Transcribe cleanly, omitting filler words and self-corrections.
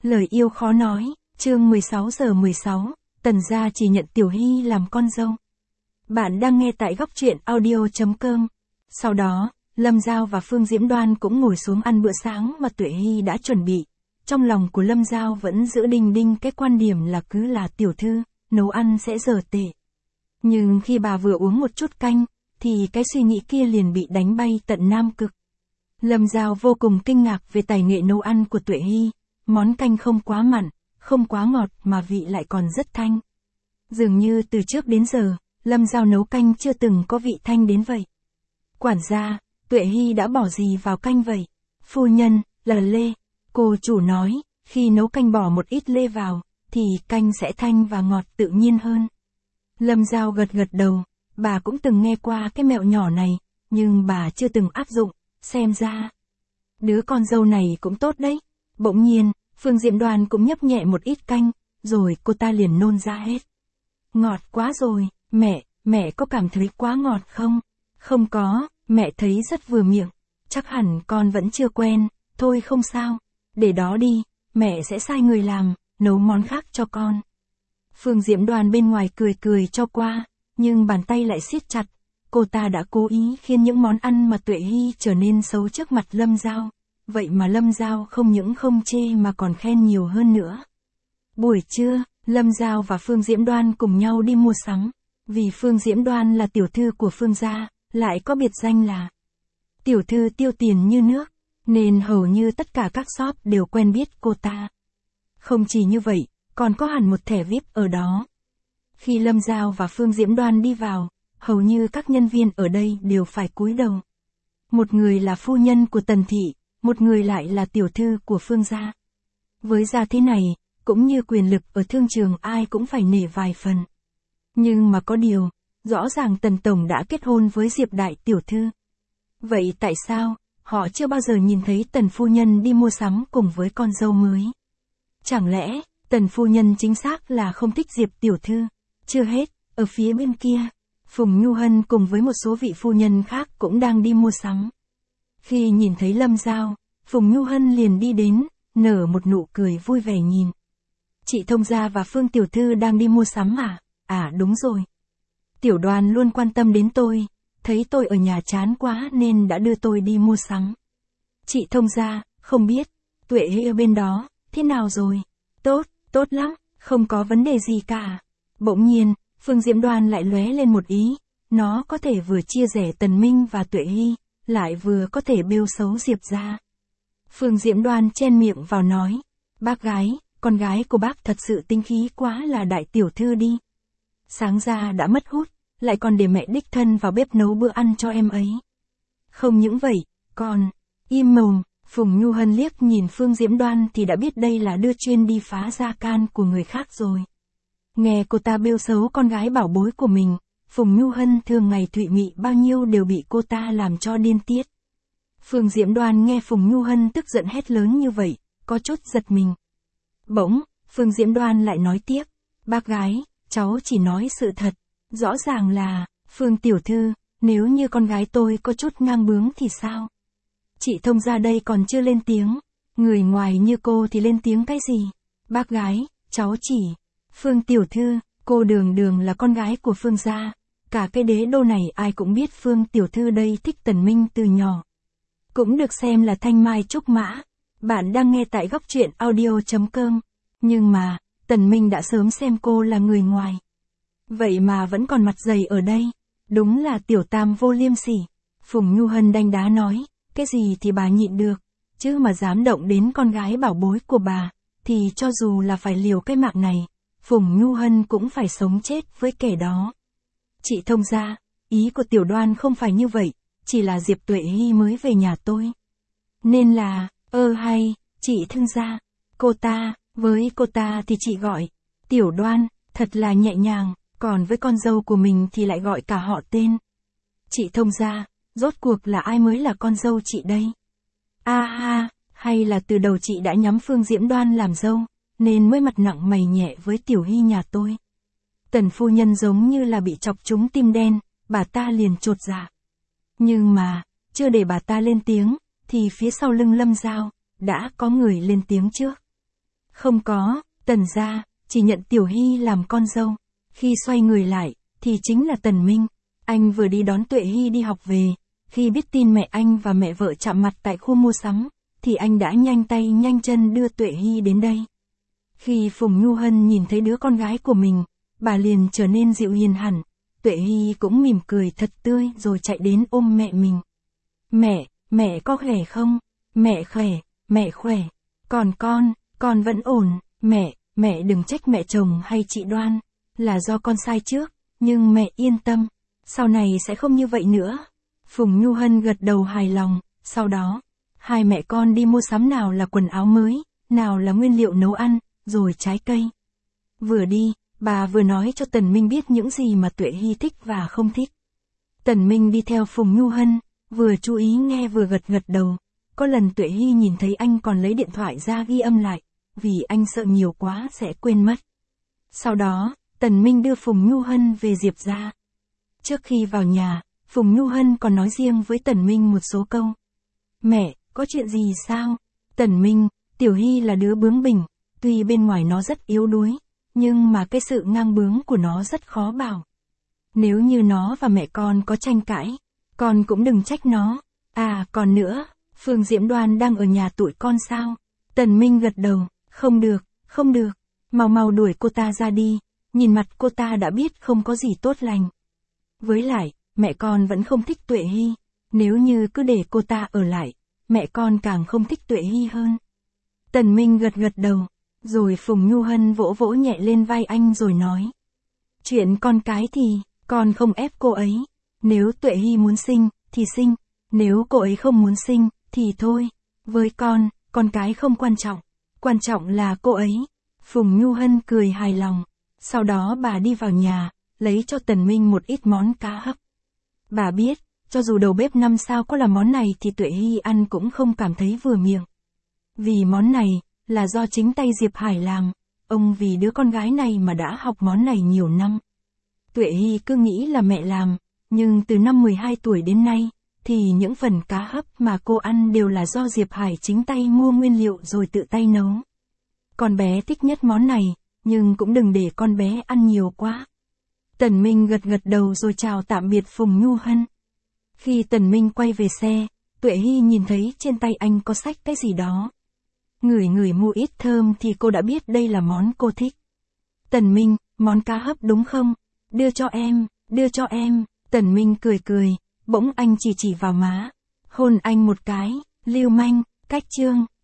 Lời yêu khó nói, chương 16:16, Tần gia chỉ nhận Tiểu Hy làm con dâu. Bạn đang nghe tại góc truyện audio.com. Sau đó, Lâm Giao và Phương Diễm Đoan cũng ngồi xuống ăn bữa sáng mà Tuệ Hy đã chuẩn bị. Trong lòng của Lâm Giao vẫn giữ đinh đinh cái quan điểm là cứ là tiểu thư, nấu ăn sẽ dở tệ. Nhưng khi bà vừa uống một chút canh, thì cái suy nghĩ kia liền bị đánh bay tận Nam Cực. Lâm Giao vô cùng kinh ngạc về tài nghệ nấu ăn của Tuệ Hy, món canh không quá mặn, không quá ngọt mà vị lại còn rất thanh. Dường như từ trước đến giờ, Lâm Giao nấu canh chưa từng có vị thanh đến vậy. Quản gia, Tuệ Hy đã bỏ gì vào canh vậy? Phu nhân, là lê. Cô chủ nói, khi nấu canh bỏ một ít lê vào, thì canh sẽ thanh và ngọt tự nhiên hơn. Lâm Giao gật gật đầu, bà cũng từng nghe qua cái mẹo nhỏ này, nhưng bà chưa từng áp dụng, xem ra. Đứa con dâu này cũng tốt đấy. Bỗng nhiên, Phương Diễm Đoan cũng nhấp nhẹ một ít canh, rồi cô ta liền nôn ra hết. Ngọt quá rồi, mẹ có cảm thấy quá ngọt không? Không có, mẹ thấy rất vừa miệng, chắc hẳn con vẫn chưa quen, thôi không sao, để đó đi, mẹ sẽ sai người làm, nấu món khác cho con. Phương Diễm Đoan bên ngoài cười cười cho qua, nhưng bàn tay lại siết chặt, cô ta đã cố ý khiến những món ăn mà Tuệ Hy trở nên xấu trước mặt Lâm Giao. Vậy mà Lâm Giao không những không chê mà còn khen nhiều hơn nữa. Buổi trưa, Lâm Giao và Phương Diễm Đoan cùng nhau đi mua sắm. Vì Phương Diễm Đoan là tiểu thư của Phương gia, lại có biệt danh là tiểu thư tiêu tiền như nước, nên hầu như tất cả các shop đều quen biết cô ta. Không chỉ như vậy, còn có hẳn một thẻ VIP ở đó. Khi Lâm Giao và Phương Diễm Đoan đi vào, hầu như các nhân viên ở đây đều phải cúi đầu. Một người là phu nhân của Tần thị, một người lại là tiểu thư của Phương gia. Với gia thế này, cũng như quyền lực ở thương trường ai cũng phải nể vài phần. Nhưng mà có điều, rõ ràng Tần tổng đã kết hôn với Diệp đại tiểu thư. Vậy tại sao, họ chưa bao giờ nhìn thấy Tần phu nhân đi mua sắm cùng với con dâu mới? Chẳng lẽ, Tần phu nhân chính xác là không thích Diệp tiểu thư? Chưa hết, ở phía bên kia, Phùng Nhu Hân cùng với một số vị phu nhân khác cũng đang đi mua sắm. Khi nhìn thấy Lâm Giao, Phùng Nhu Hân liền đi đến, nở một nụ cười vui vẻ nhìn. Chị thông gia và Phương tiểu thư đang đi mua sắm à? À đúng rồi. Tiểu Đoan luôn quan tâm đến tôi, thấy tôi ở nhà chán quá nên đã đưa tôi đi mua sắm. Chị thông gia, không biết, Tuệ Hy ở bên đó, thế nào rồi? Tốt lắm, không có vấn đề gì cả. Bỗng nhiên, Phương Diễm Đoan lại lóe lên một ý, nó có thể vừa chia rẽ Tần Minh và Tuệ Hy, lại vừa có thể bêu xấu Diệp gia. Phương Diễm Đoan chen miệng vào nói, bác gái, con gái của bác thật sự tinh khí quá là đại tiểu thư đi. Sáng ra đã mất hút, lại còn để mẹ đích thân vào bếp nấu bữa ăn cho em ấy. Không những vậy, còn, im mồm, Phùng Nhu Hân liếc nhìn Phương Diễm Đoan thì đã biết đây là đưa chuyên đi phá gia can của người khác rồi. Nghe cô ta bêu xấu con gái bảo bối của mình, Phùng Nhu Hân thường ngày thụy mị bao nhiêu đều bị cô ta làm cho điên tiết. Phương Diễm Đoan nghe Phùng Nhu Hân tức giận hét lớn như vậy, có chút giật mình. Bỗng, Phương Diễm Đoan lại nói tiếp, bác gái, cháu chỉ nói sự thật, rõ ràng là, Phương tiểu thư, nếu như con gái tôi có chút ngang bướng thì sao? Chị thông gia đây còn chưa lên tiếng, người ngoài như cô thì lên tiếng cái gì? Bác gái, cháu chỉ, Phương tiểu thư, cô đường là con gái của Phương gia, cả cái đế đô này ai cũng biết Phương tiểu thư đây thích Tần Minh từ nhỏ. Cũng được xem là thanh mai trúc mã. Bạn đang nghe tại góc truyện audio.com. Nhưng mà, Tần Minh đã sớm xem cô là người ngoài. Vậy mà vẫn còn mặt dày ở đây. Đúng là tiểu tam vô liêm sỉ. Phùng Nhu Hân đanh đá nói, cái gì thì bà nhịn được, chứ mà dám động đến con gái bảo bối của bà, thì cho dù là phải liều cái mạng này, Phùng Nhu Hân cũng phải sống chết với kẻ đó. Chị thông gia, ý của Tiểu Đoan không phải như vậy, chỉ là Diệp Tuệ Hy mới về nhà tôi. Nên là, hay, chị thương gia, với cô ta thì chị gọi, Tiểu Đoan, thật là nhẹ nhàng, còn với con dâu của mình thì lại gọi cả họ tên. Chị thông gia, rốt cuộc là ai mới là con dâu chị đây? Hay là từ đầu chị đã nhắm Phương Diễm Đoan làm dâu, nên mới mặt nặng mày nhẹ với Tiểu Hy nhà tôi. Tần phu nhân giống như là bị chọc trúng tim đen, bà ta liền chột dạ. Nhưng mà, chưa để bà ta lên tiếng, thì phía sau lưng Lâm Giao, đã có người lên tiếng trước. Không có, Tần gia, chỉ nhận Tiểu Hy làm con dâu. Khi xoay người lại, thì chính là Tần Minh. Anh vừa đi đón Tuệ Hy đi học về. Khi biết tin mẹ anh và mẹ vợ chạm mặt tại khu mua sắm, thì anh đã nhanh tay nhanh chân đưa Tuệ Hy đến đây. Khi Phùng Nhu Hân nhìn thấy đứa con gái của mình, bà liền trở nên dịu hiền hẳn. Tuệ Hy cũng mỉm cười thật tươi rồi chạy đến ôm mẹ mình. Mẹ có khỏe không? Mẹ khỏe. Còn con vẫn ổn. Mẹ đừng trách mẹ chồng hay chị Đoan. Là do con sai trước, nhưng mẹ yên tâm. Sau này sẽ không như vậy nữa. Phùng Nhu Hân gật đầu hài lòng. Sau đó, hai mẹ con đi mua sắm, nào là quần áo mới, nào là nguyên liệu nấu ăn, rồi trái cây. Vừa đi, bà vừa nói cho Tần Minh biết những gì mà Tuệ Hy thích và không thích. Tần Minh đi theo Phùng Nhu Hân, vừa chú ý nghe vừa gật đầu. Có lần Tuệ Hy nhìn thấy anh còn lấy điện thoại ra ghi âm lại, vì anh sợ nhiều quá sẽ quên mất. Sau đó, Tần Minh đưa Phùng Nhu Hân về Diệp gia. Trước khi vào nhà, Phùng Nhu Hân còn nói riêng với Tần Minh một số câu. Mẹ, có chuyện gì sao? Tần Minh, Tiểu Hy là đứa bướng bỉnh, tuy bên ngoài nó rất yếu đuối, nhưng mà cái sự ngang bướng của nó rất khó bảo. Nếu như nó và mẹ con có tranh cãi, con cũng đừng trách nó. À còn nữa, Phương Diễm Đoan đang ở nhà tụi con sao? Tần Minh gật đầu, không được, mau đuổi cô ta ra đi, nhìn mặt cô ta đã biết không có gì tốt lành. Với lại, mẹ con vẫn không thích Tuệ Hy, nếu như cứ để cô ta ở lại, mẹ con càng không thích Tuệ Hy hơn. Tần Minh gật đầu, rồi Phùng Nhu Hân vỗ nhẹ lên vai anh rồi nói. Chuyện con cái thì, con không ép cô ấy, nếu Tuệ Hy muốn sinh, thì sinh, nếu cô ấy không muốn sinh, thì thôi, với con cái không quan trọng là cô ấy. Phùng Nhu Hân cười hài lòng, sau đó bà đi vào nhà, lấy cho Tần Minh một ít món cá hấp. Bà biết, cho dù đầu bếp 5 sao có làm món này thì Tuệ Hy ăn cũng không cảm thấy vừa miệng. Vì món này, là do chính tay Diệp Hải làm, ông vì đứa con gái này mà đã học món này nhiều năm. Tuệ Hy cứ nghĩ là mẹ làm, nhưng từ năm 12 tuổi đến nay, thì những phần cá hấp mà cô ăn đều là do Diệp Hải chính tay mua nguyên liệu rồi tự tay nấu. Con bé thích nhất món này, nhưng cũng đừng để con bé ăn nhiều quá. Tần Minh gật đầu rồi chào tạm biệt Phùng Nhu Hân. Khi Tần Minh quay về xe, Tuệ Hy nhìn thấy trên tay anh có xách cái gì đó. Ngửi mùi ít thơm thì cô đã biết đây là món cô thích. Tần Minh, món cá hấp đúng không? Đưa cho em. Tần Minh cười, bỗng anh chỉ vào má. Hôn anh một cái, lưu manh, cách chương.